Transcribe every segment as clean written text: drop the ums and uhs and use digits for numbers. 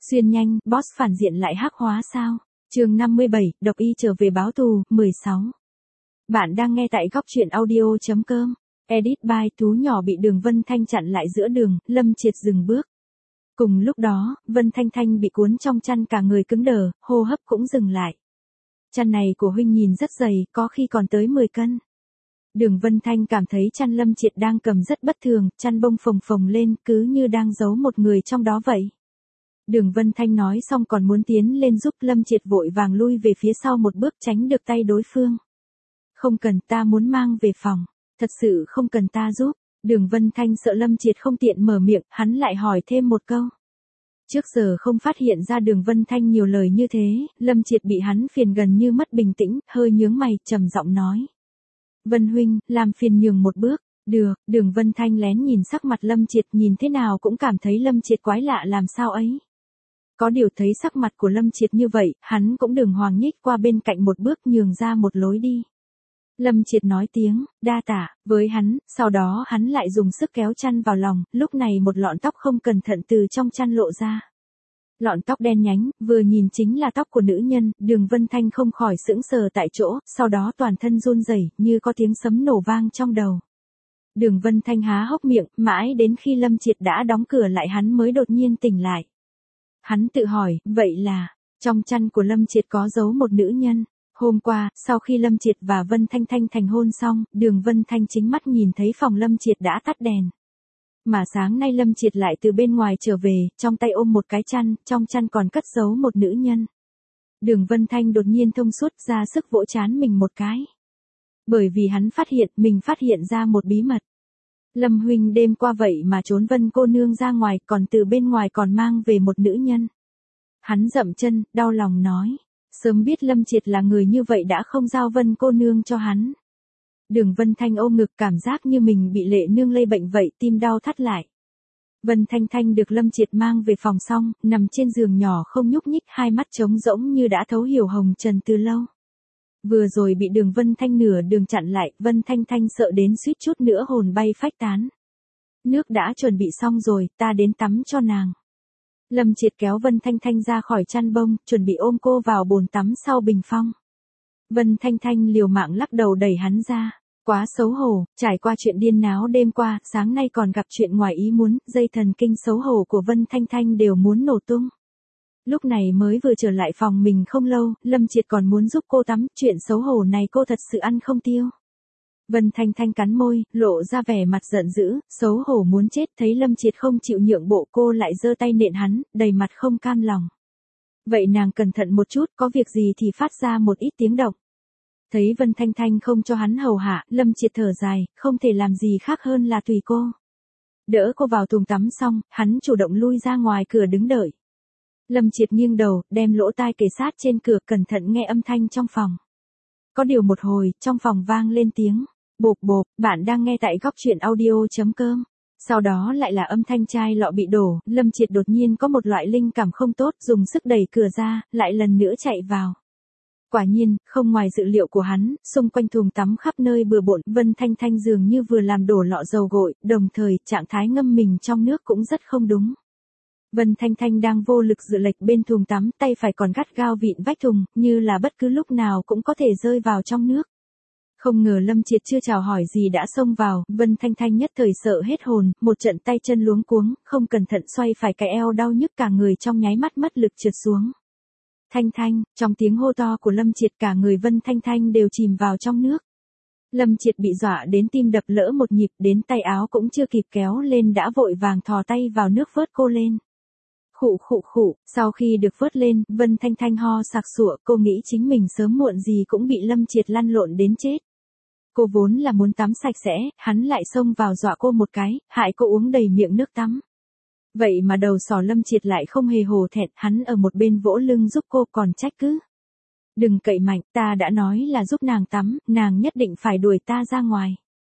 Xuyên nhanh, boss phản diện lại hắc hóa sao? Chương 57, độc y trở về báo thù, 16. Bạn đang nghe tại góc truyện audio.com. Edit by Tú nhỏ bị Đường Vân Thanh chặn lại giữa đường, Lâm Triệt dừng bước. Cùng lúc đó, Vân Thanh Thanh bị cuốn trong chăn cả người cứng đờ, hô hấp cũng dừng lại. Chăn này của huynh nhìn rất dày, có khi còn tới 10 cân. Đường Vân Thanh cảm thấy chăn Lâm Triệt đang cầm rất bất thường, chăn bông phồng phồng lên cứ như đang giấu một người trong đó vậy. Đường Vân Thanh nói xong còn muốn tiến lên giúp, Lâm Triệt vội vàng lui về phía sau một bước tránh được tay đối phương. Không cần, ta muốn mang về phòng. Thật sự không cần ta giúp. Đường Vân Thanh sợ Lâm Triệt không tiện mở miệng, hắn lại hỏi thêm một câu. Trước giờ không phát hiện ra Đường Vân Thanh nhiều lời như thế, Lâm Triệt bị hắn phiền gần như mất bình tĩnh, hơi nhướng mày, trầm giọng nói. Vân huynh, làm phiền nhường một bước. Được, Đường Vân Thanh lén nhìn sắc mặt Lâm Triệt, nhìn thế nào cũng cảm thấy Lâm Triệt quái lạ làm sao ấy. Có điều thấy sắc mặt của Lâm Triệt như vậy, hắn cũng đường hoàng nhích qua bên cạnh một bước nhường ra một lối đi. Lâm Triệt nói tiếng, đa tạ, với hắn, sau đó hắn lại dùng sức kéo chăn vào lòng, lúc này một lọn tóc không cẩn thận từ trong chăn lộ ra. Lọn tóc đen nhánh, vừa nhìn chính là tóc của nữ nhân, Đường Vân Thanh không khỏi sững sờ tại chỗ, sau đó toàn thân run rẩy như có tiếng sấm nổ vang trong đầu. Đường Vân Thanh há hốc miệng, mãi đến khi Lâm Triệt đã đóng cửa lại hắn mới đột nhiên tỉnh lại. Hắn tự hỏi, vậy là, trong chăn của Lâm Triệt có giấu một nữ nhân. Hôm qua, sau khi Lâm Triệt và Vân Thanh Thanh thành hôn xong, Đường Vân Thanh chính mắt nhìn thấy phòng Lâm Triệt đã tắt đèn. Mà sáng nay Lâm Triệt lại từ bên ngoài trở về, trong tay ôm một cái chăn, trong chăn còn cất giấu một nữ nhân. Đường Vân Thanh đột nhiên thông suốt ra sức vỗ trán mình một cái. Bởi vì hắn mình phát hiện ra một bí mật. Lâm huynh đêm qua vậy mà trốn Vân cô nương ra ngoài, còn từ bên ngoài còn mang về một nữ nhân. Hắn dậm chân, đau lòng nói. Sớm biết Lâm Triệt là người như vậy đã không giao Vân cô nương cho hắn. Đường Vân Thanh ôm ngực cảm giác như mình bị lệ nương lây bệnh vậy, tim đau thắt lại. Vân Thanh Thanh được Lâm Triệt mang về phòng xong, nằm trên giường nhỏ không nhúc nhích, hai mắt trống rỗng như đã thấu hiểu hồng trần từ lâu. Vừa rồi bị Đường Vân Thanh nửa đường chặn lại, Vân Thanh Thanh sợ đến suýt chút nữa hồn bay phách tán. Nước đã chuẩn bị xong rồi, ta đến tắm cho nàng. Lâm Triệt kéo Vân Thanh Thanh ra khỏi chăn bông, chuẩn bị ôm cô vào bồn tắm sau bình phong. Vân Thanh Thanh liều mạng lắc đầu đẩy hắn ra. Quá xấu hổ, trải qua chuyện điên náo đêm qua, sáng nay còn gặp chuyện ngoài ý muốn, dây thần kinh xấu hổ của Vân Thanh Thanh đều muốn nổ tung. Lúc này mới vừa trở lại phòng mình không lâu, Lâm Triệt còn muốn giúp cô tắm, chuyện xấu hổ này cô thật sự ăn không tiêu. Vân Thanh Thanh cắn môi, lộ ra vẻ mặt giận dữ, xấu hổ muốn chết, thấy Lâm Triệt không chịu nhượng bộ cô lại giơ tay nện hắn, đầy mặt không cam lòng. Vậy nàng cẩn thận một chút, có việc gì thì phát ra một ít tiếng động. Thấy Vân Thanh Thanh không cho hắn hầu hạ, Lâm Triệt thở dài, không thể làm gì khác hơn là tùy cô. Đỡ cô vào thùng tắm xong, hắn chủ động lui ra ngoài cửa đứng đợi. Lâm Triệt nghiêng đầu, đem lỗ tai kề sát trên cửa, cẩn thận nghe âm thanh trong phòng. Có điều một hồi, trong phòng vang lên tiếng. Bộp bộp, bạn đang nghe tại góc truyện audio.com. Sau đó lại là âm thanh chai lọ bị đổ, Lâm Triệt đột nhiên có một loại linh cảm không tốt, dùng sức đẩy cửa ra, lại lần nữa chạy vào. Quả nhiên, không ngoài dự liệu của hắn, xung quanh thùng tắm khắp nơi bừa bộn, Vân Thanh Thanh dường như vừa làm đổ lọ dầu gội, đồng thời, trạng thái ngâm mình trong nước cũng rất không đúng. Vân Thanh Thanh đang vô lực dựa lệch bên thùng tắm, tay phải còn gắt gao vịn vách thùng, như là bất cứ lúc nào cũng có thể rơi vào trong nước. Không ngờ Lâm Triệt chưa chào hỏi gì đã xông vào, Vân Thanh Thanh nhất thời sợ hết hồn, một trận tay chân luống cuống, không cẩn thận xoay phải cái eo đau nhức cả người trong nháy mắt mất lực trượt xuống. Thanh Thanh, trong tiếng hô to của Lâm Triệt cả người Vân Thanh Thanh đều chìm vào trong nước. Lâm Triệt bị dọa đến tim đập lỡ một nhịp, đến tay áo cũng chưa kịp kéo lên đã vội vàng thò tay vào nước vớt cô lên. Khụ khụ khụ, sau khi được vớt lên, Vân Thanh Thanh ho sặc sụa, cô nghĩ chính mình sớm muộn gì cũng bị Lâm Triệt lăn lộn đến chết. Cô vốn là muốn tắm sạch sẽ, hắn lại xông vào dọa cô một cái, hại cô uống đầy miệng nước tắm. Vậy mà đầu sỏ Lâm Triệt lại không hề hổ thẹn, hắn ở một bên vỗ lưng giúp cô còn trách cứ. Đừng cậy mạnh, ta đã nói là giúp nàng tắm, nàng nhất định phải đuổi ta ra ngoài.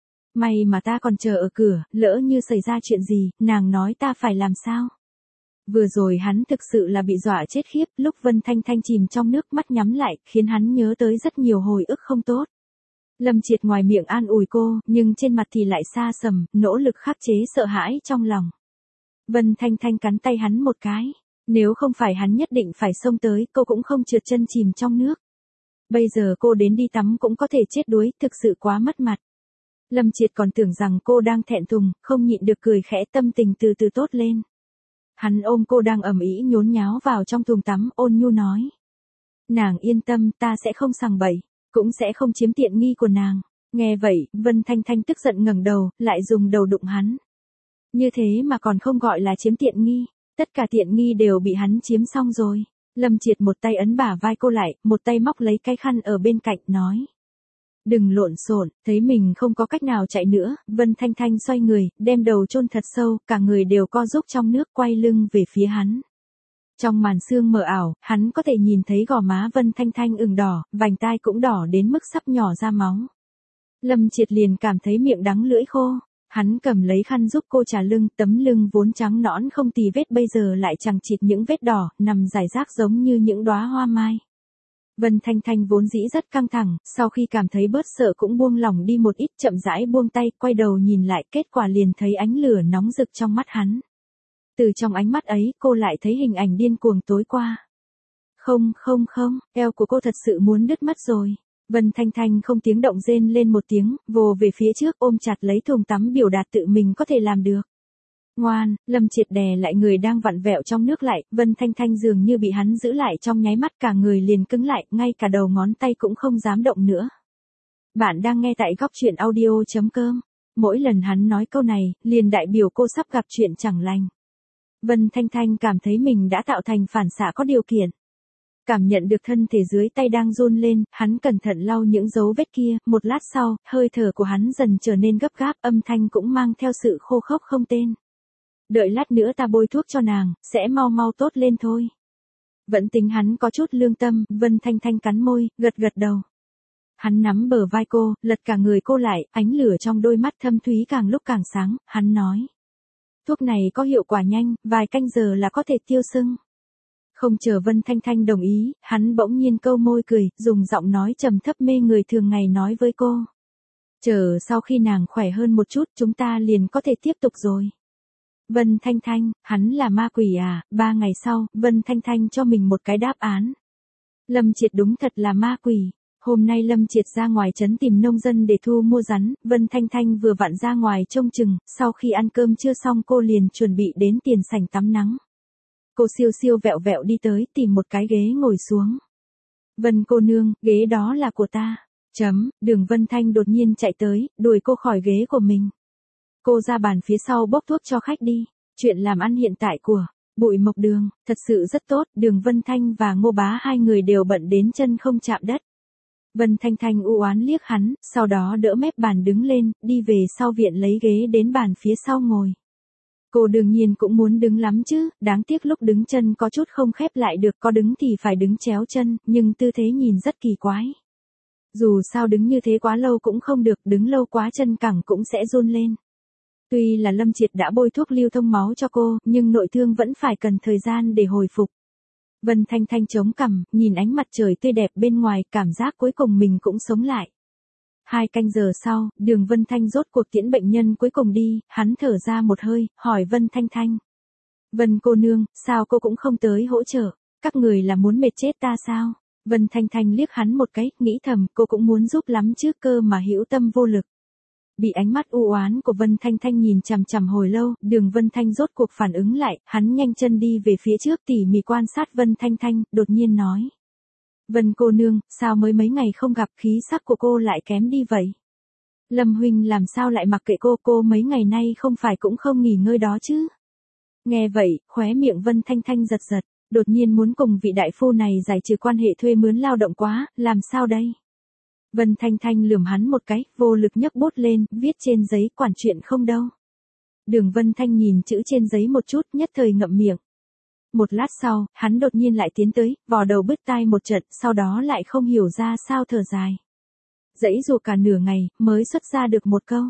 May mà ta còn chờ ở cửa, lỡ như xảy ra chuyện gì, nàng nói ta phải làm sao? Vừa rồi hắn thực sự là bị dọa chết khiếp, lúc Vân Thanh Thanh chìm trong nước mắt nhắm lại, khiến hắn nhớ tới rất nhiều hồi ức không tốt. Lâm Triệt ngoài miệng an ủi cô, nhưng trên mặt thì lại xa sầm, nỗ lực khắc chế sợ hãi trong lòng. Vân Thanh Thanh cắn tay hắn một cái. Nếu không phải hắn nhất định phải xông tới, cô cũng không trượt chân chìm trong nước. Bây giờ cô đến đi tắm cũng có thể chết đuối, thực sự quá mất mặt. Lâm Triệt còn tưởng rằng cô đang thẹn thùng, không nhịn được cười khẽ, tâm tình từ từ tốt lên. Hắn ôm cô đang ầm ĩ nhốn nháo vào trong thùng tắm, ôn nhu nói. Nàng yên tâm, ta sẽ không sằng bậy, cũng sẽ không chiếm tiện nghi của nàng. Nghe vậy, Vân Thanh Thanh tức giận ngẩng đầu, lại dùng đầu đụng hắn. Như thế mà còn không gọi là chiếm tiện nghi, tất cả tiện nghi đều bị hắn chiếm xong rồi. Lâm Triệt một tay ấn bả vai cô lại, một tay móc lấy cái khăn ở bên cạnh, nói. Đừng lộn xộn, thấy mình không có cách nào chạy nữa, Vân Thanh Thanh xoay người, đem đầu chôn thật sâu, cả người đều co rúm trong nước, quay lưng về phía hắn. Trong màn sương mờ ảo, hắn có thể nhìn thấy gò má Vân Thanh Thanh ửng đỏ, vành tai cũng đỏ đến mức sắp nhỏ ra máu. Lâm Triệt liền cảm thấy miệng đắng lưỡi khô. Hắn cầm lấy khăn giúp cô trà lưng, tấm lưng vốn trắng nõn không tì vết bây giờ lại chằng chịt những vết đỏ, nằm rải rác giống như những đóa hoa mai. Vân Thanh Thanh vốn dĩ rất căng thẳng, sau khi cảm thấy bớt sợ cũng buông lỏng đi một ít, chậm rãi buông tay, quay đầu nhìn lại, kết quả liền thấy ánh lửa nóng rực trong mắt hắn. Từ trong ánh mắt ấy, cô lại thấy hình ảnh điên cuồng tối qua. Không, eo của cô thật sự muốn đứt mất rồi. Vân Thanh Thanh không tiếng động rên lên một tiếng, vồ về phía trước ôm chặt lấy thùng tắm biểu đạt tự mình có thể làm được. Ngoan, Lâm Triệt đè lại người đang vặn vẹo trong nước lại, Vân Thanh Thanh dường như bị hắn giữ lại trong nháy mắt, cả người liền cứng lại, ngay cả đầu ngón tay cũng không dám động nữa. Bạn đang nghe tại góc truyện audio.com. Mỗi lần hắn nói câu này, liền đại biểu cô sắp gặp chuyện chẳng lành. Vân Thanh Thanh cảm thấy mình đã tạo thành phản xạ có điều kiện. Cảm nhận được thân thể dưới tay đang run lên, hắn cẩn thận lau những dấu vết kia, một lát sau, hơi thở của hắn dần trở nên gấp gáp, âm thanh cũng mang theo sự khô khốc không tên. Đợi lát nữa ta bôi thuốc cho nàng, sẽ mau tốt lên thôi. Vẫn tính hắn có chút lương tâm, Vân Thanh Thanh cắn môi, gật đầu. Hắn nắm bờ vai cô, lật cả người cô lại, ánh lửa trong đôi mắt thâm thúy càng lúc càng sáng, hắn nói. Thuốc này có hiệu quả nhanh, vài canh giờ là có thể tiêu sưng. Không chờ Vân Thanh Thanh đồng ý, hắn bỗng nhiên câu môi cười, dùng giọng nói trầm thấp mê người thường ngày nói với cô. Chờ sau khi nàng khỏe hơn một chút, chúng ta liền có thể tiếp tục rồi. Vân Thanh Thanh, hắn là ma quỷ à? 3 ngày sau, Vân Thanh Thanh cho mình một cái đáp án. Lâm Triệt đúng thật là ma quỷ. Hôm nay Lâm Triệt ra ngoài trấn tìm nông dân để thu mua rắn, Vân Thanh Thanh vừa vặn ra ngoài trông chừng, sau khi ăn cơm trưa xong cô liền chuẩn bị đến tiền sảnh tắm nắng. Cô siêu vẹo đi tới, tìm một cái ghế ngồi xuống. Vân cô nương, ghế đó là của ta. Đường Vân Thanh đột nhiên chạy tới, đuổi cô khỏi ghế của mình. Cô ra bàn phía sau bốc thuốc cho khách đi. Chuyện làm ăn hiện tại của Bụi Mộc Đường, thật sự rất tốt, Đường Vân Thanh và Ngô Bá hai người đều bận đến chân không chạm đất. Vân Thanh Thanh u oán liếc hắn, sau đó đỡ mép bàn đứng lên, đi về sau viện lấy ghế đến bàn phía sau ngồi. Cô đương nhiên cũng muốn đứng lắm chứ, đáng tiếc lúc đứng chân có chút không khép lại được, có đứng thì phải đứng chéo chân, nhưng tư thế nhìn rất kỳ quái. Dù sao đứng như thế quá lâu cũng không được, đứng lâu quá chân cẳng cũng sẽ run lên. Tuy là Lâm Triệt đã bôi thuốc lưu thông máu cho cô, nhưng nội thương vẫn phải cần thời gian để hồi phục. Vân Thanh Thanh chống cằm, nhìn ánh mặt trời tươi đẹp bên ngoài, cảm giác cuối cùng mình cũng sống lại. 2 canh giờ sau, Đường Vân Thanh rốt cuộc tiễn bệnh nhân cuối cùng đi, hắn thở ra một hơi, hỏi Vân Thanh Thanh. Vân cô nương, sao cô cũng không tới hỗ trợ, các người là muốn mệt chết ta sao? Vân Thanh Thanh liếc hắn một cái, nghĩ thầm, cô cũng muốn giúp lắm chứ, cơ mà hữu tâm vô lực. Bị ánh mắt u oán của Vân Thanh Thanh nhìn chằm hồi lâu, Đường Vân Thanh rốt cuộc phản ứng lại, hắn nhanh chân đi về phía trước tỉ mỉ quan sát Vân Thanh Thanh, đột nhiên nói. Vân cô nương, sao mới mấy ngày không gặp, khí sắc của cô lại kém đi vậy? Lâm huynh làm sao lại mặc kệ cô mấy ngày nay không phải cũng không nghỉ ngơi đó chứ? Nghe vậy, khóe miệng Vân Thanh Thanh giật, đột nhiên muốn cùng vị đại phu này giải trừ quan hệ thuê mướn lao động quá, làm sao đây? Vân Thanh Thanh lườm hắn một cái, vô lực nhấc bút lên, viết trên giấy, quản chuyện không đâu. Đường Vân Thanh nhìn chữ trên giấy một chút, nhất thời ngậm miệng. Một lát sau, hắn đột nhiên lại tiến tới, vò đầu bứt tai một trận, sau đó lại không hiểu ra sao thở dài. Dãy dù cả nửa ngày, mới xuất ra được một câu.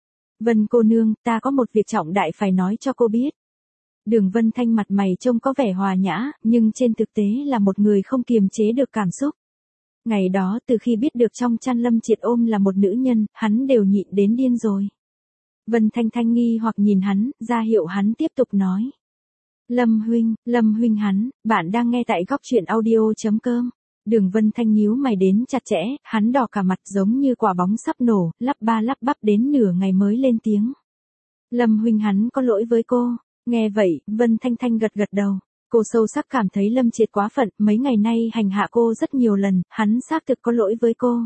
Vân cô nương, ta có một việc trọng đại phải nói cho cô biết. Đường Vân Thanh mặt mày trông có vẻ hòa nhã, nhưng trên thực tế là một người không kiềm chế được cảm xúc. Ngày đó từ khi biết được trong chăn Lâm Triệt ôm là một nữ nhân, hắn đều nhịn đến điên rồi. Vân Thanh Thanh nghi hoặc nhìn hắn, ra hiệu hắn tiếp tục nói. Lâm huynh hắn, bạn đang nghe tại góc truyện audio.com. Đường Vân Thanh nhíu mày đến chặt chẽ, hắn đỏ cả mặt giống như quả bóng sắp nổ, lắp ba lắp bắp đến nửa ngày mới lên tiếng. Lâm huynh hắn có lỗi với cô. Nghe vậy, Vân Thanh Thanh gật gật đầu. Cô sâu sắc cảm thấy Lâm Triệt quá phận, mấy ngày nay hành hạ cô rất nhiều lần, hắn xác thực có lỗi với cô.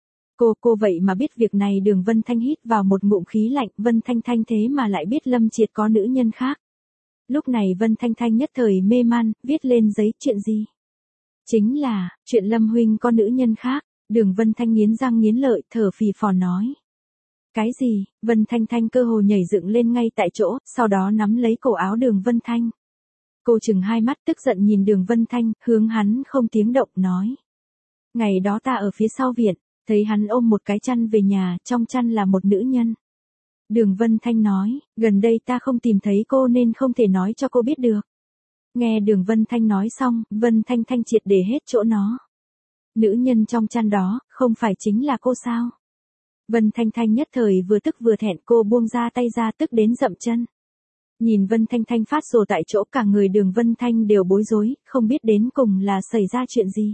Cô vậy mà biết việc này. Đường Vân Thanh hít vào một ngụm khí lạnh, Vân Thanh Thanh thế mà lại biết Lâm Triệt có nữ nhân khác. Lúc này Vân Thanh Thanh nhất thời mê man, viết lên giấy chuyện gì? Chính là, chuyện Lâm huynh có nữ nhân khác. Đường Vân Thanh nghiến răng nghiến lợi, thở phì phò nói. Cái gì? Vân Thanh Thanh cơ hồ nhảy dựng lên ngay tại chỗ, sau đó nắm lấy cổ áo Đường Vân Thanh. Cô chừng hai mắt tức giận nhìn Đường Vân Thanh, hướng hắn không tiếng động nói. Ngày đó ta ở phía sau viện, thấy hắn ôm một cái chăn về nhà, trong chăn là một nữ nhân. Đường Vân Thanh nói, gần đây ta không tìm thấy cô nên không thể nói cho cô biết được. Nghe Đường Vân Thanh nói xong, Vân Thanh Thanh triệt để hết chỗ nó. Nữ nhân trong chăn đó, không phải chính là cô sao? Vân Thanh Thanh nhất thời vừa tức vừa thẹn, cô buông ra tay ra tức đến dậm chân. Nhìn Vân Thanh Thanh phát rồ tại chỗ, cả người Đường Vân Thanh đều bối rối, không biết đến cùng là xảy ra chuyện gì.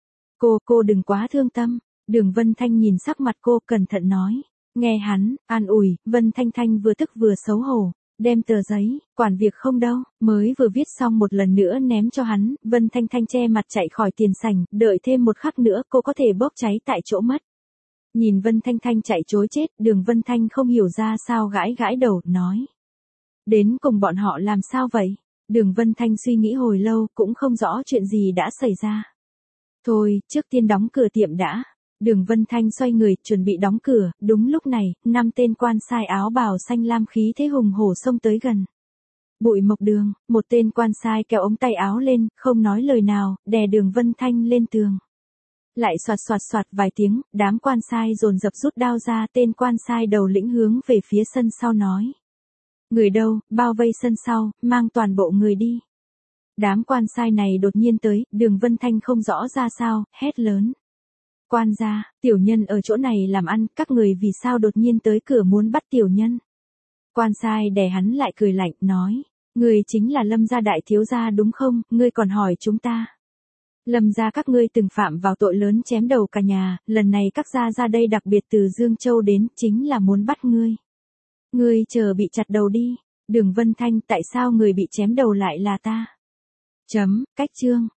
Cô đừng quá thương tâm. Đường Vân Thanh nhìn sắc mặt cô, cẩn thận nói. Nghe hắn an ủi, Vân Thanh Thanh vừa tức vừa xấu hổ, đem tờ giấy, quản việc không đâu, mới vừa viết xong một lần nữa ném cho hắn. Vân Thanh Thanh che mặt chạy khỏi tiền sảnh, đợi thêm một khắc nữa cô có thể bốc cháy tại chỗ mất. Nhìn Vân Thanh Thanh chạy trối chết, Đường Vân Thanh không hiểu ra sao gãi gãi đầu, nói. Đến cùng bọn họ làm sao vậy? Đường Vân Thanh suy nghĩ hồi lâu, cũng không rõ chuyện gì đã xảy ra. Thôi, trước tiên đóng cửa tiệm đã. Đường Vân Thanh xoay người, chuẩn bị đóng cửa, đúng lúc này, 5 tên quan sai áo bào xanh lam khí thế hùng hổ xông tới gần. Bụi Mộc Đường, một tên quan sai kéo ống tay áo lên, không nói lời nào, đè Đường Vân Thanh lên tường. Lại xoạt xoạt vài tiếng, đám quan sai dồn dập rút đao ra, tên quan sai đầu lĩnh hướng về phía sân sau nói. Người đâu, bao vây sân sau, mang toàn bộ người đi. Đám quan sai này đột nhiên tới, Đường Vân Thanh không rõ ra sao, hét lớn. Quan gia, tiểu nhân ở chỗ này làm ăn, các người vì sao đột nhiên tới cửa muốn bắt tiểu nhân? Quan sai đè hắn lại cười lạnh, nói. Người chính là Lâm gia đại thiếu gia đúng không, ngươi còn hỏi chúng ta. Lâm gia các ngươi từng phạm vào tội lớn chém đầu cả nhà, lần này các gia ra đây đặc biệt từ Dương Châu đến, chính là muốn bắt ngươi. Ngươi chờ bị chặt đầu đi. Đường Vân Thanh, tại sao người bị chém đầu lại là ta? Cách chương.